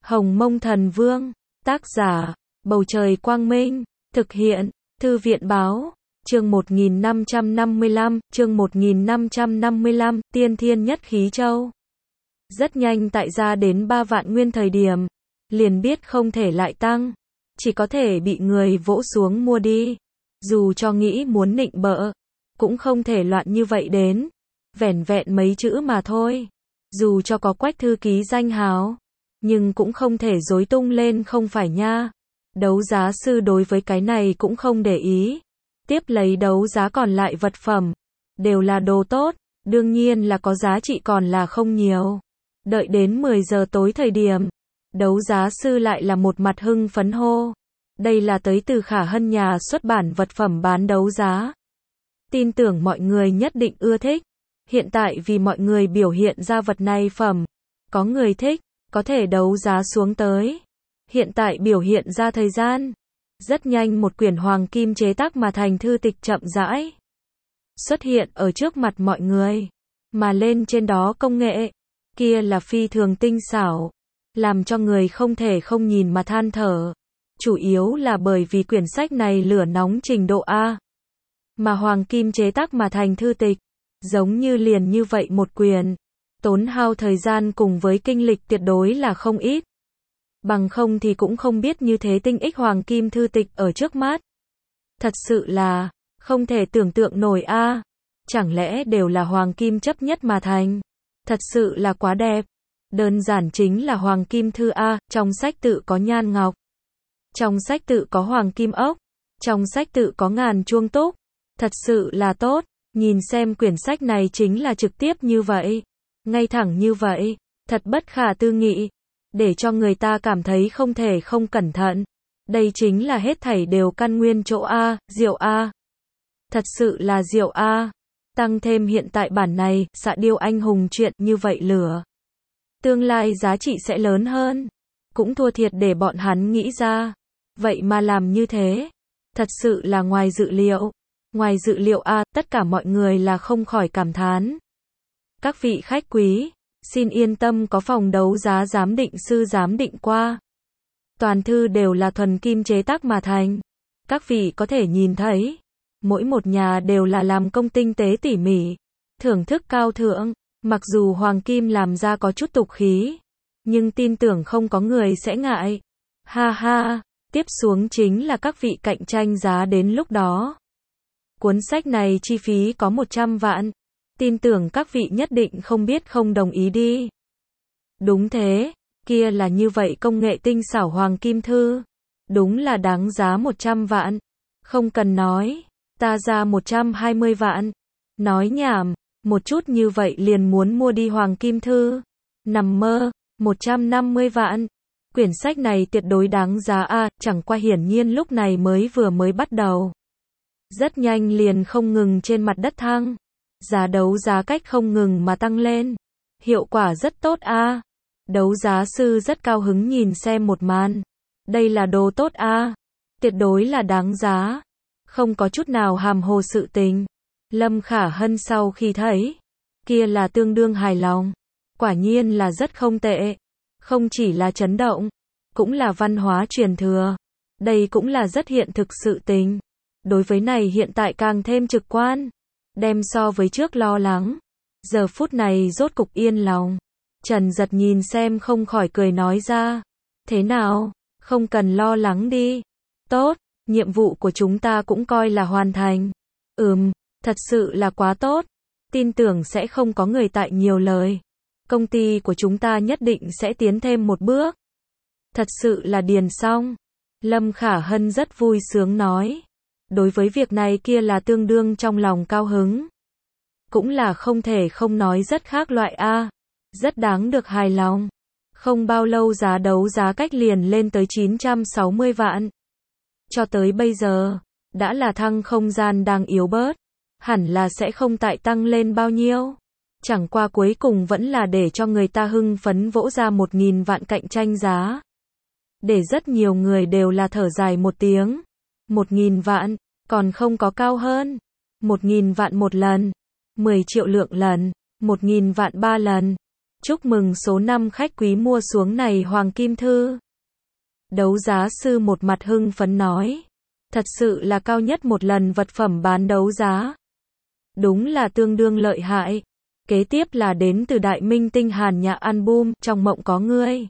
Hồng Mông Thần Vương, tác giả, Bầu Trời Quang Minh, thực hiện, Thư viện Báo, chương 1555, Tiên Thiên Nhất Khí Châu. Rất nhanh tại ra đến 3 vạn nguyên thời điểm, liền biết không thể lại tăng, chỉ có thể bị người vỗ xuống mua đi. Dù cho nghĩ muốn nịnh bợ, cũng không thể loạn như vậy đến, vẻn vẹn mấy chữ mà thôi. Dù cho có Quách thư ký danh hào, nhưng cũng không thể rối tung lên không phải nha. Đấu giá sư đối với cái này cũng không để ý. Tiếp lấy đấu giá còn lại vật phẩm, đều là đồ tốt, đương nhiên là có giá trị còn là không nhiều. Đợi đến 10 giờ tối thời điểm, đấu giá sư lại là một mặt hưng phấn hô. Đây là tới từ Khả Hân nhà xuất bản vật phẩm bán đấu giá. Tin tưởng mọi người nhất định ưa thích. Hiện tại vì mọi người biểu hiện ra vật này phẩm, có người thích, có thể đấu giá xuống tới. Hiện tại biểu hiện ra thời gian. Rất nhanh một quyển hoàng kim chế tác mà thành thư tịch chậm rãi xuất hiện ở trước mặt mọi người. Mà lên trên đó công nghệ, kia là phi thường tinh xảo, làm cho người không thể không nhìn mà than thở. Chủ yếu là bởi vì quyển sách này lửa nóng trình độ A. Mà hoàng kim chế tác mà thành thư tịch, giống như liền như vậy một quyển, tốn hao thời gian cùng với kinh lịch tuyệt đối là không ít. Bằng không thì cũng không biết như thế tinh ích hoàng kim thư tịch ở trước mắt. Thật sự là, không thể tưởng tượng nổi a. Chẳng lẽ đều là hoàng kim chấp nhất mà thành. Thật sự là quá đẹp. Đơn giản chính là hoàng kim thư a, trong sách tự có nhan ngọc. Trong sách tự có hoàng kim ốc. Trong sách tự có ngàn chuông túc. Thật sự là tốt. Nhìn xem quyển sách này chính là trực tiếp như vậy. Ngay thẳng như vậy. Thật bất khả tư nghị. Để cho người ta cảm thấy không thể không cẩn thận. Đây chính là hết thảy đều căn nguyên chỗ A, diệu A. Thật sự là diệu A. Tăng thêm hiện tại bản này, Xạ Điêu anh hùng truyện như vậy lửa. Tương lai giá trị sẽ lớn hơn. Cũng thua thiệt để bọn hắn nghĩ ra. Vậy mà làm như thế. Thật sự là ngoài dự liệu. Ngoài dự liệu A, tất cả mọi người là không khỏi cảm thán. Các vị khách quý, xin yên tâm có phòng đấu giá giám định sư giám định qua. Toàn thư đều là thuần kim chế tác mà thành. Các vị có thể nhìn thấy, mỗi một nhà đều là làm công tinh tế tỉ mỉ, thưởng thức cao thượng. Mặc dù hoàng kim làm ra có chút tục khí, nhưng tin tưởng không có người sẽ ngại. Ha ha, tiếp xuống chính là các vị cạnh tranh giá đến lúc đó. Cuốn sách này chi phí có 100 vạn. Tin tưởng các vị nhất định không biết không đồng ý đi. Đúng thế, kia là như vậy công nghệ tinh xảo hoàng kim thư. Đúng là đáng giá 100 vạn. Không cần nói, ta ra 120 vạn. Nói nhảm, một chút như vậy liền muốn mua đi hoàng kim thư. Nằm mơ, 150 vạn. Quyển sách này tuyệt đối đáng giá a, chẳng qua hiển nhiên lúc này mới bắt đầu. Rất nhanh liền không ngừng trên mặt đất thăng. Giá đấu giá cách không ngừng mà tăng lên. Hiệu quả rất tốt a. Đấu giá sư rất cao hứng nhìn xem một màn. Đây là đồ tốt a. Tuyệt đối là đáng giá. Không có chút nào hàm hồ sự tình. Lâm Khả Hân sau khi thấy, kia là tương đương hài lòng. Quả nhiên là rất không tệ. Không chỉ là chấn động, cũng là văn hóa truyền thừa. Đây cũng là rất hiện thực sự tình. Đối với này hiện tại càng thêm trực quan. Đem so với trước lo lắng. Giờ phút này rốt cục yên lòng. Trần Giật nhìn xem không khỏi cười nói ra. Thế nào? Không cần lo lắng đi. Tốt, nhiệm vụ của chúng ta cũng coi là hoàn thành. Thật sự là quá tốt. Tin tưởng sẽ không có người tại nhiều lời. Công ty của chúng ta nhất định sẽ tiến thêm một bước. Thật sự là điền xong. Lâm Khả Hân rất vui sướng nói. Đối với việc này kia là tương đương trong lòng cao hứng. Cũng là không thể không nói rất khác loại A. Rất đáng được hài lòng. Không bao lâu giá đấu giá cách liền lên tới 960 vạn. Cho tới bây giờ, đã là thăng không gian đang yếu bớt. Hẳn là sẽ không tại tăng lên bao nhiêu. Chẳng qua cuối cùng vẫn là để cho người ta hưng phấn vỗ ra 1.000 vạn cạnh tranh giá. Để rất nhiều người đều là thở dài một tiếng. 1.000 vạn, còn không có cao hơn. 1.000 vạn một lần, 10 triệu lượng lần, 1.000 vạn 3 lần. Chúc mừng số 5 khách quý mua xuống này Hoàng Kim Thư. Đấu giá sư một mặt hưng phấn nói. Thật sự là cao nhất một lần vật phẩm bán đấu giá. Đúng là tương đương lợi hại. Kế tiếp là đến từ đại minh tinh Hàn Nhã album Trong Mộng Có Ngươi.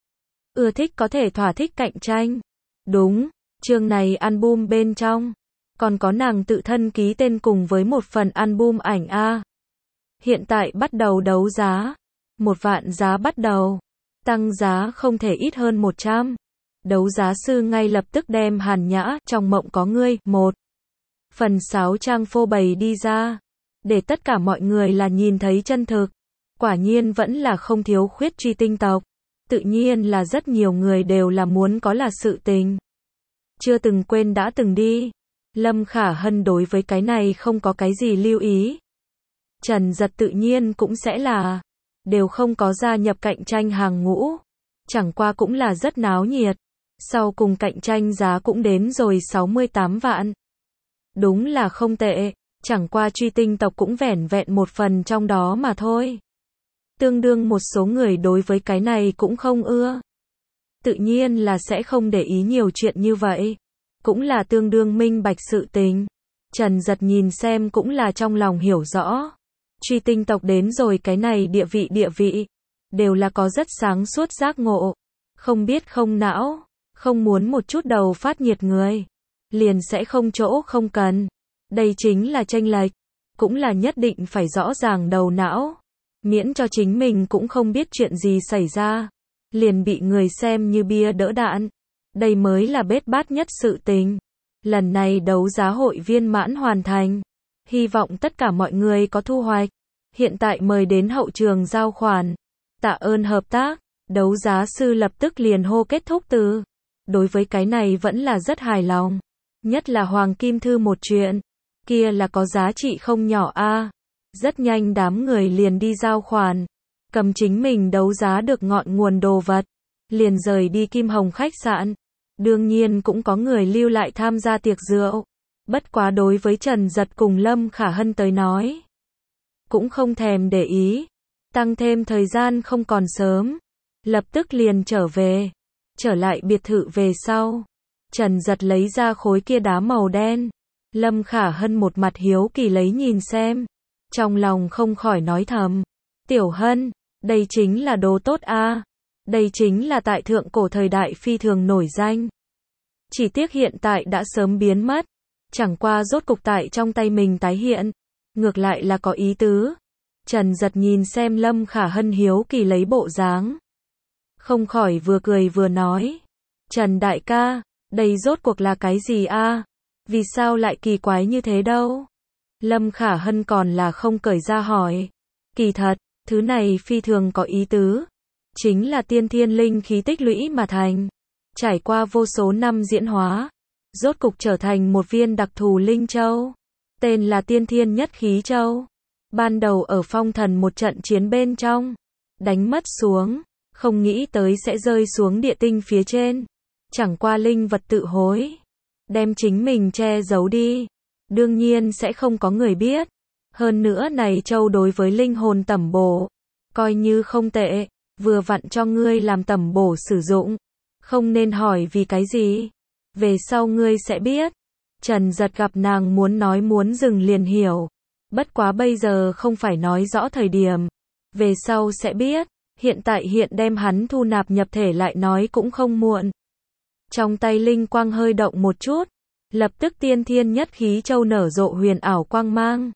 Ưa thích có thể thỏa thích cạnh tranh. Đúng, chương này album bên trong còn có nàng tự thân ký tên cùng với một phần album ảnh A. Hiện tại bắt đầu đấu giá. 1 vạn giá bắt đầu. Tăng giá không thể ít hơn 100. Đấu giá sư ngay lập tức đem Hàn Nhã Trong Mộng Có Ngươi 1 phần 6 trang phô bày đi ra. Để tất cả mọi người là nhìn thấy chân thực. Quả nhiên vẫn là không thiếu khuyết truy tinh tộc. Tự nhiên là rất nhiều người đều là muốn có là sự tình. Chưa từng quên đã từng đi. Lâm Khả Hân đối với cái này không có cái gì lưu ý. Trần Giật tự nhiên cũng sẽ là đều không có gia nhập cạnh tranh hàng ngũ. Chẳng qua cũng là rất náo nhiệt. Sau cùng cạnh tranh giá cũng đến rồi 68 vạn. Đúng là không tệ. Chẳng qua truy tinh tộc cũng vẻn vẹn một phần trong đó mà thôi. Tương đương một số người đối với cái này cũng không ưa. Tự nhiên là sẽ không để ý nhiều chuyện như vậy. Cũng là tương đương minh bạch sự tình. Trần Giật nhìn xem cũng là trong lòng hiểu rõ. Truy tinh tộc đến rồi cái này địa vị. Đều là có rất sáng suốt giác ngộ. Không biết không não. Không muốn một chút đầu phát nhiệt người. Liền sẽ không chỗ không cần. Đây chính là chênh lệch. Cũng là nhất định phải rõ ràng đầu não. Miễn cho chính mình cũng không biết chuyện gì xảy ra. Liền bị người xem như bia đỡ đạn. Đây mới là bết bát nhất sự tình. Lần này đấu giá hội viên mãn hoàn thành. Hy vọng tất cả mọi người có thu hoạch. Hiện tại mời đến hậu trường giao khoản. Tạ ơn hợp tác. Đấu giá sư lập tức liền hô kết thúc từ. Đối với cái này vẫn là rất hài lòng. Nhất là Hoàng Kim Thư một chuyện. Kia là có giá trị không nhỏ a. Rất nhanh đám người liền đi giao khoản. Cầm chính mình đấu giá được ngọn nguồn đồ vật. Liền rời đi Kim Hồng khách sạn. Đương nhiên cũng có người lưu lại tham gia tiệc rượu. Bất quá đối với Trần Giật cùng Lâm Khả Hân tới nói. Cũng không thèm để ý. Tăng thêm thời gian không còn sớm. Lập tức liền trở về. Trở lại biệt thự về sau. Trần Giật lấy ra khối kia đá màu đen. Lâm Khả Hân một mặt hiếu kỳ lấy nhìn xem. Trong lòng không khỏi nói thầm. Tiểu Hân, đây chính là đồ tốt a. Đây chính là tại thượng cổ thời đại phi thường nổi danh. Chỉ tiếc hiện tại đã sớm biến mất. Chẳng qua rốt cục tại trong tay mình tái hiện. Ngược lại là có ý tứ. Trần Giật nhìn xem Lâm Khả Hân hiếu kỳ lấy bộ dáng. Không khỏi vừa cười vừa nói. Trần đại ca, đây rốt cuộc là cái gì a? Vì sao lại kỳ quái như thế đâu? Lâm Khả Hân còn là không cởi ra hỏi. Kỳ thật, thứ này phi thường có ý tứ. Chính là tiên thiên linh khí tích lũy mà thành. Trải qua vô số năm diễn hóa. Rốt cục trở thành một viên đặc thù linh châu. Tên là tiên thiên nhất khí châu. Ban đầu ở phong thần một trận chiến bên trong. Đánh mất xuống. Không nghĩ tới sẽ rơi xuống địa tinh phía trên. Chẳng qua linh vật tự hối. Đem chính mình che giấu đi. Đương nhiên sẽ không có người biết. Hơn nữa này châu đối với linh hồn tẩm bổ. Coi như không tệ. Vừa vặn cho ngươi làm tẩm bổ sử dụng. Không nên hỏi vì cái gì. Về sau ngươi sẽ biết. Trần Giật gặp nàng muốn nói muốn dừng liền hiểu. Bất quá bây giờ không phải nói rõ thời điểm. Về sau sẽ biết. Hiện tại hiện đem hắn thu nạp nhập thể lại nói cũng không muộn. Trong tay linh quang hơi động một chút. Lập tức tiên thiên nhất khí châu nở rộ huyền ảo quang mang.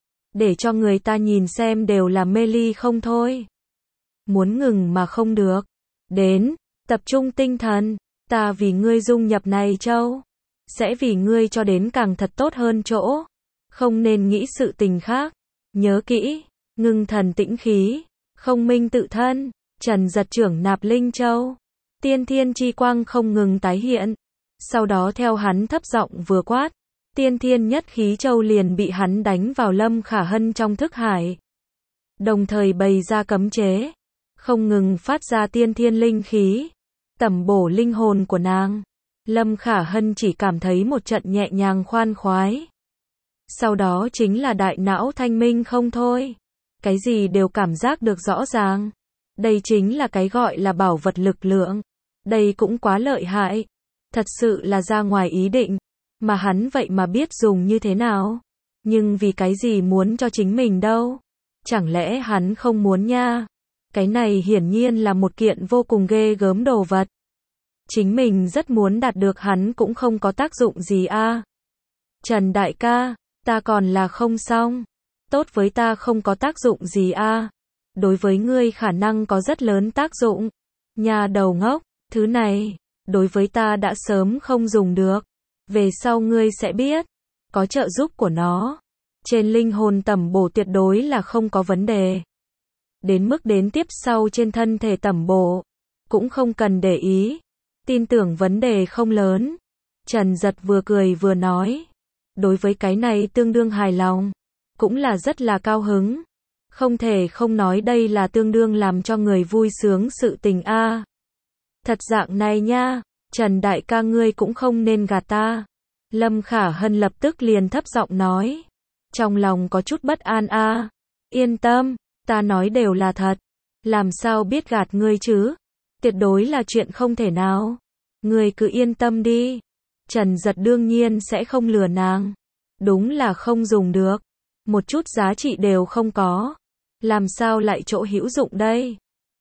Để cho người ta nhìn xem đều là mê ly không thôi. Muốn ngừng mà không được. Đến, tập trung tinh thần. Ta vì ngươi dung nhập này châu. Sẽ vì ngươi cho đến càng thật tốt hơn chỗ. Không nên nghĩ sự tình khác. Nhớ kỹ, ngưng thần tĩnh khí. Không minh tự thân. Trần Giật trưởng nạp linh châu. Tiên thiên chi quang không ngừng tái hiện. Sau đó theo hắn thấp giọng vừa quát. Tiên thiên nhất khí châu liền bị hắn đánh vào Lâm Khả Hân trong thức hải. Đồng thời bày ra cấm chế. Không ngừng phát ra tiên thiên linh khí. Tẩm bổ linh hồn của nàng. Lâm Khả Hân chỉ cảm thấy một trận nhẹ nhàng khoan khoái. Sau đó chính là đại não thanh minh không thôi. Cái gì đều cảm giác được rõ ràng. Đây chính là cái gọi là bảo vật lực lượng. Đây cũng quá lợi hại. Thật sự là ra ngoài ý định. Mà hắn vậy mà biết dùng như thế nào. Nhưng vì cái gì muốn cho chính mình đâu? Chẳng lẽ hắn không muốn nha? Cái này hiển nhiên là một kiện vô cùng ghê gớm đồ vật. Chính mình rất muốn đạt được hắn cũng không có tác dụng gì a. Trần đại ca, ta còn là không xong. Tốt với ta không có tác dụng gì a. Đối với ngươi khả năng có rất lớn tác dụng. Nhà đầu ngốc, thứ này, đối với ta đã sớm không dùng được. Về sau ngươi sẽ biết, có trợ giúp của nó. Trên linh hồn tẩm bổ tuyệt đối là không có vấn đề. Đến mức đến tiếp sau trên thân thể tẩm bổ, cũng không cần để ý. Tin tưởng vấn đề không lớn. Trần Giật vừa cười vừa nói. Đối với cái này tương đương hài lòng. Cũng là rất là cao hứng. Không thể không nói đây là tương đương làm cho người vui sướng sự tình a. Thật dạng này nha, Trần đại ca ngươi cũng không nên gạt ta. Lâm Khả Hân lập tức liền thấp giọng nói. Trong lòng có chút bất an a. Yên tâm, ta nói đều là thật. Làm sao biết gạt ngươi chứ? Tuyệt đối là chuyện không thể nào. Ngươi cứ yên tâm đi. Trần Giật đương nhiên sẽ không lừa nàng. Đúng là không dùng được. Một chút giá trị đều không có. Làm sao lại chỗ hữu dụng đây?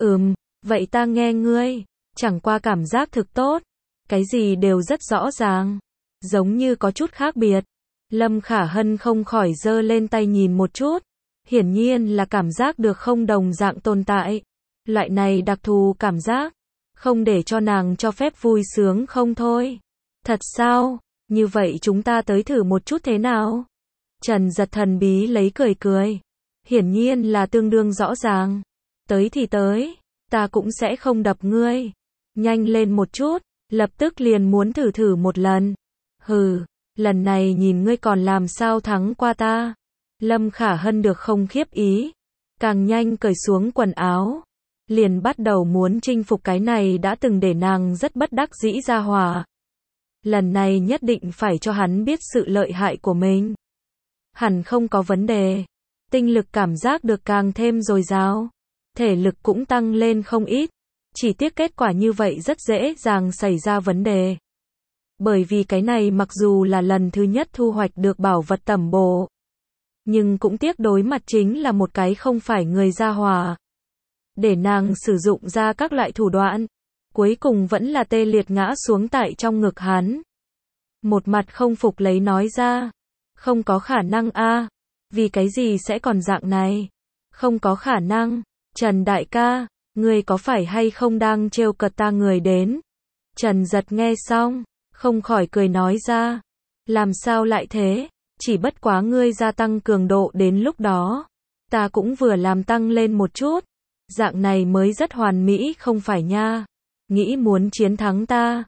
Vậy ta nghe ngươi. Chẳng qua cảm giác thực tốt. Cái gì đều rất rõ ràng. Giống như có chút khác biệt. Lâm Khả Hân không khỏi giơ lên tay nhìn một chút. Hiển nhiên là cảm giác được không đồng dạng tồn tại. Loại này đặc thù cảm giác. Không để cho nàng cho phép vui sướng không thôi. Thật sao? Như vậy chúng ta tới thử một chút thế nào? Trần Giật thần bí lấy cười cười. Hiển nhiên là tương đương rõ ràng. Tới thì tới. Ta cũng sẽ không đập ngươi. Nhanh lên một chút. Lập tức liền muốn thử một lần. Hừ, lần này nhìn ngươi còn làm sao thắng qua ta. Lâm Khả Hân được không khiếp ý. Càng nhanh cởi xuống quần áo. Liền bắt đầu muốn chinh phục cái này đã từng để nàng rất bất đắc dĩ ra hỏa. Lần này nhất định phải cho hắn biết sự lợi hại của mình. Hẳn không có vấn đề. Tinh lực cảm giác được càng thêm dồi dào. Thể lực cũng tăng lên không ít. Chỉ tiếc kết quả như vậy rất dễ dàng xảy ra vấn đề. Bởi vì cái này mặc dù là lần thứ nhất thu hoạch được bảo vật tẩm bổ. Nhưng cũng tiếc đối mặt chính là một cái không phải người gia hỏa. Để nàng sử dụng ra các loại thủ đoạn. Cuối cùng vẫn là tê liệt ngã xuống tại trong ngực hắn. Một mặt không phục lấy nói ra. Không có khả năng a. Vì cái gì sẽ còn dạng này? Không có khả năng. Trần đại ca, ngươi có phải hay không đang trêu cợt ta người đến? Trần Giật nghe xong, không khỏi cười nói ra. Làm sao lại thế? Chỉ bất quá ngươi gia tăng cường độ đến lúc đó. Ta cũng vừa làm tăng lên một chút. Dạng này mới rất hoàn mỹ không phải nha. Nghĩ muốn chiến thắng ta.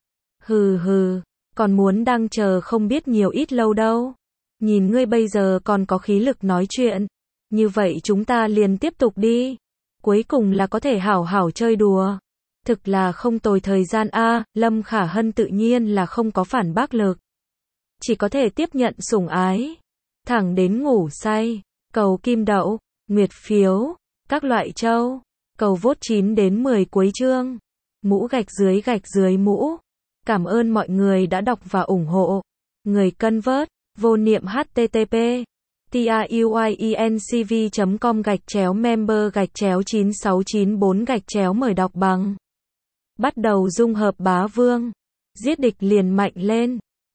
Hừ, còn muốn đang chờ không biết nhiều ít lâu đâu. Nhìn ngươi bây giờ còn có khí lực nói chuyện. Như vậy chúng ta liền tiếp tục đi. Cuối cùng là có thể hảo hảo chơi đùa. Thực là không tồi thời gian a. Lâm Khả Hân tự nhiên là không có phản bác lực. Chỉ có thể tiếp nhận sủng ái. Thẳng đến ngủ say. Cầu kim đậu, nguyệt phiếu, các loại châu. Cầu vote 9 đến 10 cuối chương. Mũ gạch dưới mũ. Cảm ơn mọi người đã đọc và ủng hộ. Người cân vớt, vô niệm http tiuyecnv.com/member/9694 mời đọc bằng. Bắt đầu dung hợp bá vương. Giết địch liền mạnh lên.